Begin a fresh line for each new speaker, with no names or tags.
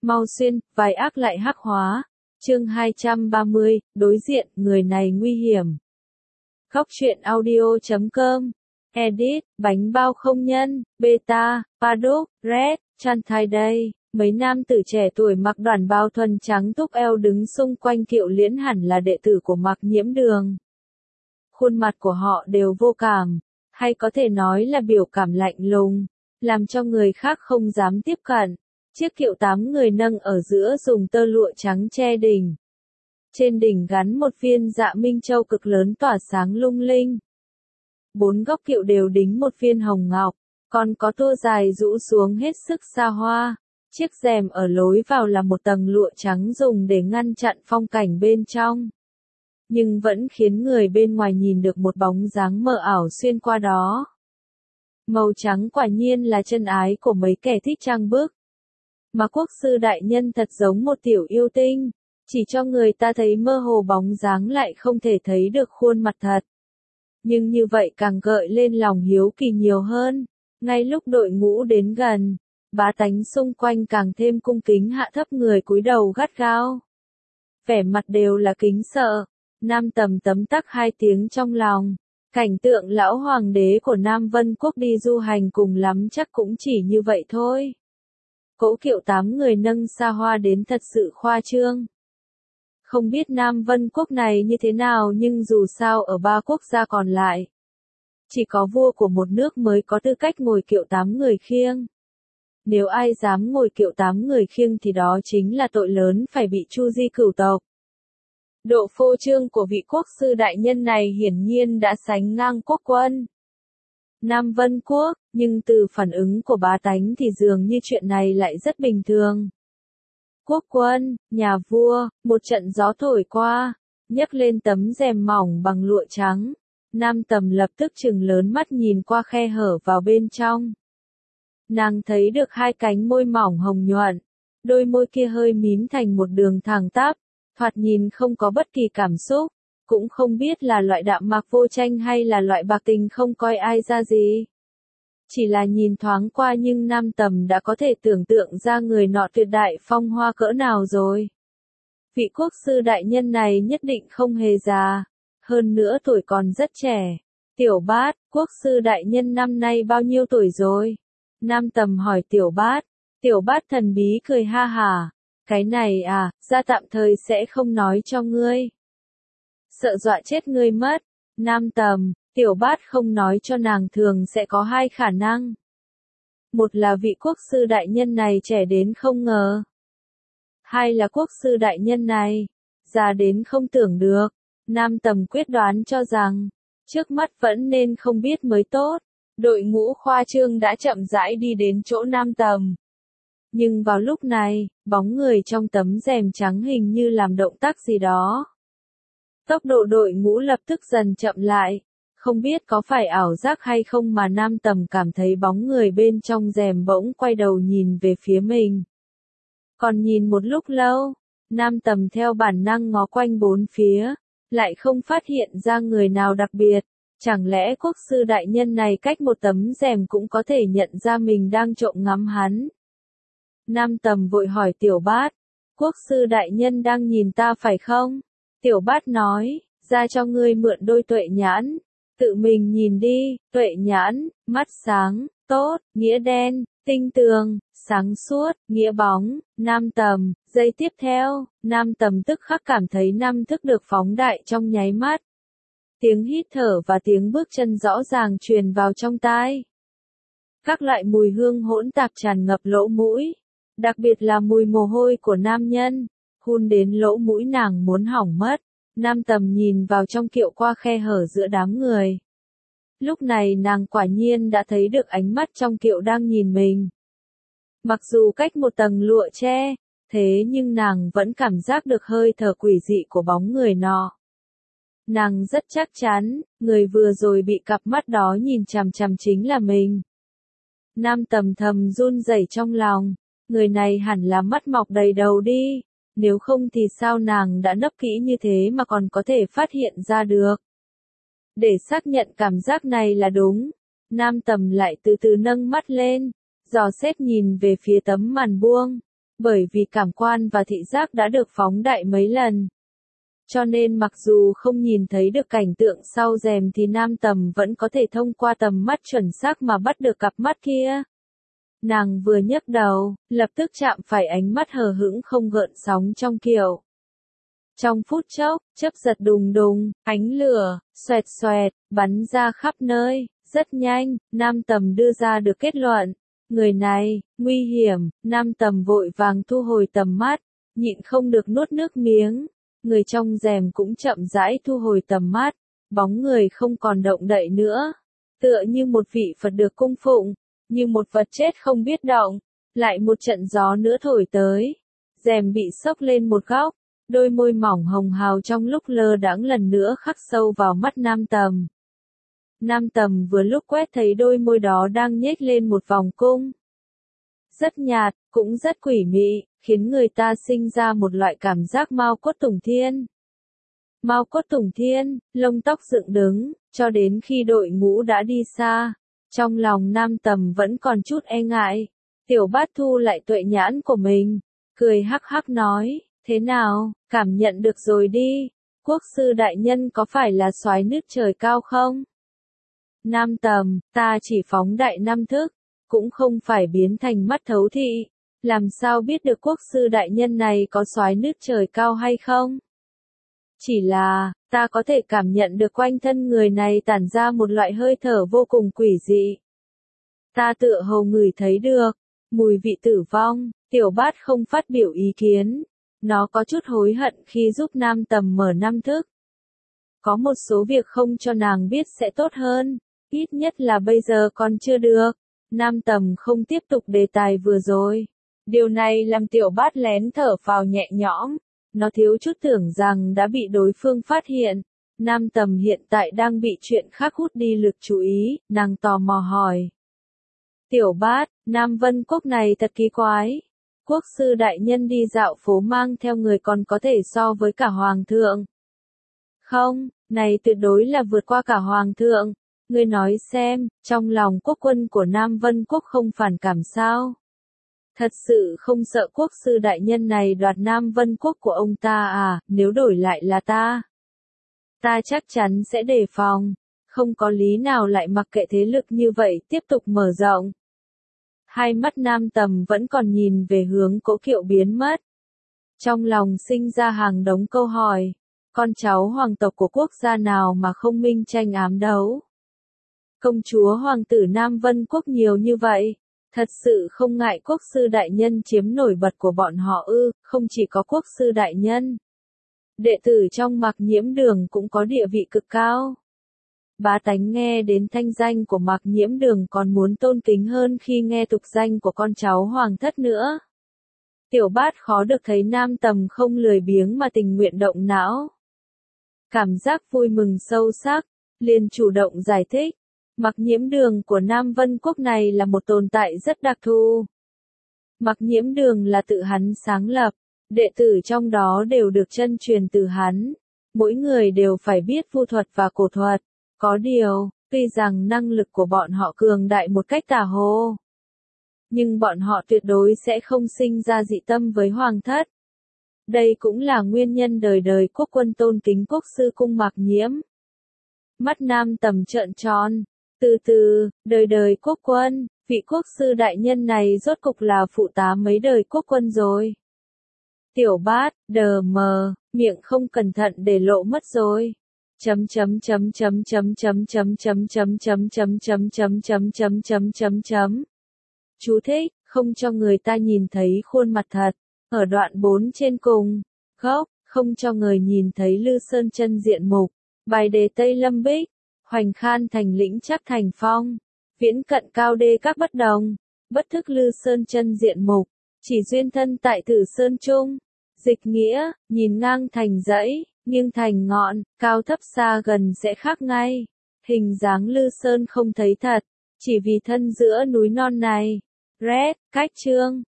Mau xuyên, vai ác lại hắc hóa. Chương 230, đối diện, người này nguy hiểm. Góc truyện audio.com. Edit, bánh bao không nhân, beta, paddock, red, chan thai đây. Mấy nam tử trẻ tuổi mặc đoàn bao thuần trắng túc eo đứng xung quanh Kiệu Liễn hẳn là đệ tử của Mạc Nhiễm Đường. Khuôn mặt của họ đều vô cảm, hay có thể nói là biểu cảm lạnh lùng, làm cho người khác không dám tiếp cận. Chiếc kiệu 8 người nâng ở giữa dùng tơ lụa trắng che đỉnh. Trên đỉnh gắn một viên dạ minh châu cực lớn tỏa sáng lung linh. 4 góc kiệu đều đính một viên hồng ngọc, còn có tua dài rũ xuống hết sức xa hoa. Chiếc rèm ở lối vào là một tầng lụa trắng dùng để ngăn chặn phong cảnh bên trong. Nhưng vẫn khiến người bên ngoài nhìn được một bóng dáng mờ ảo xuyên qua đó. Màu trắng quả nhiên là chân ái của mấy kẻ thích trang bức. Mà quốc sư đại nhân thật giống một tiểu yêu tinh, chỉ cho người ta thấy mơ hồ bóng dáng lại không thể thấy được khuôn mặt thật. Nhưng như vậy càng gợi lên lòng hiếu kỳ nhiều hơn. Ngay lúc đội ngũ đến gần, bá tánh xung quanh càng thêm cung kính hạ thấp người cúi đầu gắt gao. Vẻ mặt đều là kính sợ. Nam Tầm tấm tắc 2 tiếng trong lòng. Cảnh tượng lão hoàng đế của Nam Vân Quốc đi du hành cùng lắm chắc cũng chỉ như vậy thôi. Cỗ kiệu 8 người nâng xa hoa đến thật sự khoa trương. Không biết Nam Vân Quốc này như thế nào nhưng dù sao ở 3 quốc gia còn lại, chỉ có vua của một nước mới có tư cách ngồi kiệu 8 người khiêng. Nếu ai dám ngồi kiệu 8 người khiêng thì đó chính là tội lớn phải bị tru di cửu tộc. Độ phô trương của vị quốc sư đại nhân này hiển nhiên đã sánh ngang quốc quân Nam Vân Quốc, nhưng từ phản ứng của bá tánh thì dường như chuyện này lại rất bình thường. Quốc quân, nhà vua, một trận gió thổi qua, nhấc lên tấm rèm mỏng bằng lụa trắng. Nam Tầm lập tức trừng lớn mắt nhìn qua khe hở vào bên trong. Nàng thấy được 2 cánh môi mỏng hồng nhuận, đôi môi kia hơi mím thành một đường thẳng tắp, thoạt nhìn không có bất kỳ cảm xúc, cũng không biết là loại đạm mạc vô tranh hay là loại bạc tình không coi ai ra gì. Chỉ là nhìn thoáng qua nhưng Nam Tầm đã có thể tưởng tượng ra người nọ tuyệt đại phong hoa cỡ nào rồi. Vị quốc sư đại nhân này nhất định không hề già, hơn nữa tuổi còn rất trẻ. Tiểu Bát, quốc sư đại nhân năm nay bao nhiêu tuổi rồi? Nam Tầm hỏi Tiểu Bát. Tiểu Bát thần bí cười ha hả. Cái này à, ra tạm thời sẽ không nói cho ngươi. Sợ dọa chết ngươi mất. Nam Tầm, Tiểu Bát không nói cho nàng thường sẽ có 2 khả năng. Một là vị quốc sư đại nhân này trẻ đến không ngờ. 2 là quốc sư đại nhân này già đến không tưởng được. Nam Tầm quyết đoán cho rằng, trước mắt vẫn nên không biết mới tốt. Đội ngũ khoa trương đã chậm rãi đi đến chỗ Nam Tầm. Nhưng vào lúc này, bóng người trong tấm rèm trắng hình như làm động tác gì đó. Tốc độ đội ngũ lập tức dần chậm lại. Không biết có phải ảo giác hay không mà Nam Tầm cảm thấy bóng người bên trong rèm bỗng quay đầu nhìn về phía mình. Còn nhìn một lúc lâu, Nam Tầm theo bản năng ngó quanh 4 phía, lại không phát hiện ra người nào đặc biệt. Chẳng lẽ quốc sư đại nhân này cách một tấm rèm cũng có thể nhận ra mình đang trộm ngắm hắn? Nam Tầm vội hỏi Tiểu Bát, quốc sư đại nhân đang nhìn ta phải không? Tiểu Bát nói, ra cho ngươi mượn đôi tuệ nhãn, tự mình nhìn đi. Tuệ nhãn, mắt sáng, tốt, nghĩa đen, tinh tường, sáng suốt, nghĩa bóng. Nam Tầm, giây tiếp theo, Nam Tầm tức khắc cảm thấy 5 thức được phóng đại trong nháy mắt. Tiếng hít thở và tiếng bước chân rõ ràng truyền vào trong tai. Các loại mùi hương hỗn tạp tràn ngập lỗ mũi, đặc biệt là mùi mồ hôi của nam nhân, hun đến lỗ mũi nàng muốn hỏng mất. Nam Tầm nhìn vào trong kiệu qua khe hở giữa đám người. Lúc này nàng quả nhiên đã thấy được ánh mắt trong kiệu đang nhìn mình. Mặc dù cách một tầng lụa che, thế nhưng nàng vẫn cảm giác được hơi thở quỷ dị của bóng người nọ. Nàng rất chắc chắn, người vừa rồi bị cặp mắt đó nhìn chằm chằm chính là mình. Nam Tầm thầm run rẩy trong lòng, người này hẳn là mắt mọc đầy đầu đi, nếu không thì sao nàng đã nấp kỹ như thế mà còn có thể phát hiện ra được. Để xác nhận cảm giác này là đúng, Nam Tầm lại từ từ nâng mắt lên, dò xét nhìn về phía tấm màn buông. bởi vì cảm quan và thị giác đã được phóng đại mấy lần. Cho nên mặc dù không nhìn thấy được cảnh tượng sau rèm thì Nam Tầm vẫn có thể thông qua tầm mắt chuẩn xác mà bắt được cặp mắt kia. Nàng vừa nhấc đầu, lập tức chạm phải ánh mắt hờ hững không gợn sóng trong Kiều. Trong phút chốc, chớp giật đùng đùng, ánh lửa, xoẹt xoẹt, bắn ra khắp nơi, rất nhanh, Nam Tầm đưa ra được kết luận. Người này, nguy hiểm, Nam Tầm vội vàng thu hồi tầm mắt, nhịn không được nuốt nước miếng. Người trong rèm cũng chậm rãi thu hồi tầm mắt, bóng người không còn động đậy nữa. Tựa như một vị Phật được cung phụng, như một vật chết không biết động. Lại một trận gió nữa thổi tới, rèm bị xốc lên một góc, đôi môi mỏng hồng hào trong lúc lơ đãng lần nữa khắc sâu vào mắt Nam Tầm. Nam Tầm vừa lúc quét thấy đôi môi đó đang nhếch lên một vòng cung. Rất nhạt, cũng rất quỷ mị, khiến người ta sinh ra một loại cảm giác Mao cốt tùng thiên. Mao cốt tùng thiên, lông tóc dựng đứng, cho đến khi đội ngũ đã đi xa. Trong lòng Nam Tầm vẫn còn chút e ngại. Tiểu Bát thu lại tuệ nhãn của mình, cười hắc hắc nói, thế nào, cảm nhận được rồi đi, quốc sư đại nhân có phải là soái nước trời cao không? Nam Tầm, ta chỉ phóng đại năm thức, cũng không phải biến thành mắt thấu thị, làm sao biết được quốc sư đại nhân này có soái nước trời cao hay không? Chỉ là, ta có thể cảm nhận được quanh thân người này tản ra một loại hơi thở vô cùng quỷ dị. Ta tựa hồ ngửi thấy được mùi vị tử vong. Tiểu Bát không phát biểu ý kiến, nó có chút hối hận khi giúp Nam Tầm mở năm thức. Có một số việc không cho nàng biết sẽ tốt hơn, ít nhất là bây giờ còn chưa được. Nam Tầm không tiếp tục đề tài vừa rồi. Điều này làm Tiểu Bát lén thở phào nhẹ nhõm. Nó thiếu chút tưởng rằng đã bị đối phương phát hiện. Nam Tầm hiện tại đang bị chuyện khác hút đi lực chú ý, nàng tò mò hỏi. Tiểu Bát, Nam Vân Quốc này thật kỳ quái. Quốc sư đại nhân đi dạo phố mang theo người còn có thể so với cả hoàng thượng. Không, này tuyệt đối là vượt qua cả hoàng thượng. Ngươi nói xem, trong lòng quốc quân của Nam Vân Quốc không phản cảm sao? Thật sự không sợ quốc sư đại nhân này đoạt Nam Vân Quốc của ông ta à, nếu đổi lại là ta. Ta chắc chắn sẽ đề phòng, không có lý nào lại mặc kệ thế lực như vậy tiếp tục mở rộng. Hai mắt Nam Tầm vẫn còn nhìn về hướng Cố Kiệu biến mất. Trong lòng sinh ra hàng đống câu hỏi, con cháu hoàng tộc của quốc gia nào mà không minh tranh ám đấu? Công chúa hoàng tử Nam Vân Quốc nhiều như vậy, thật sự không ngại quốc sư đại nhân chiếm nổi bật của bọn họ ư? Không chỉ có quốc sư đại nhân, đệ tử trong Mạc Nhiễm Đường cũng có địa vị cực cao. Bá tánh nghe đến thanh danh của Mạc Nhiễm Đường còn muốn tôn kính hơn khi nghe tục danh của con cháu hoàng thất nữa. Tiểu Bát khó được thấy Nam Tầm không lười biếng mà tình nguyện động não. Cảm giác vui mừng sâu sắc, liền chủ động giải thích. Mạc Nhiễm Đường của Nam Vân Quốc này là một tồn tại rất đặc thù. Mạc Nhiễm Đường là tự hắn sáng lập, đệ tử trong đó đều được chân truyền từ hắn. Mỗi người đều phải biết vu thuật và cổ thuật. Có điều, tuy rằng năng lực của bọn họ cường đại một cách tà hồ, nhưng bọn họ tuyệt đối sẽ không sinh ra dị tâm với hoàng thất. Đây cũng là nguyên nhân đời đời quốc quân tôn kính quốc sư cung Mạc Nhiễm. Mắt Nam Tầm trợn tròn, từ từ, đời đời quốc quân, vị quốc sư đại nhân này rốt cục là phụ tá mấy đời quốc quân rồi. Tiểu Bát, đờ mờ, miệng không cẩn thận để lộ mất rồi. Chấm chấm chấm chấm chấm chấm chấm chấm chấm chấm chấm chấm chấm chấm chấm chấm chấm chấm. Chú thích, không cho người ta nhìn thấy khuôn mặt thật. Ở đoạn 4 trên cùng, gốc, không cho người nhìn thấy Lư Sơn chân diện mục. Bài đề Tây Lâm Bích, hoành khan thành lĩnh chắc thành phong. Viễn cận cao đê các bất đồng, bất thức Lư Sơn chân diện mục. Chỉ duyên thân tại Tử Sơn Trung. Dịch nghĩa, nhìn ngang thành dãy, nghiêng thành ngọn, cao thấp xa gần sẽ khác ngay. Hình dáng Lư Sơn không thấy thật, chỉ vì thân giữa núi non này. Red, cách chương.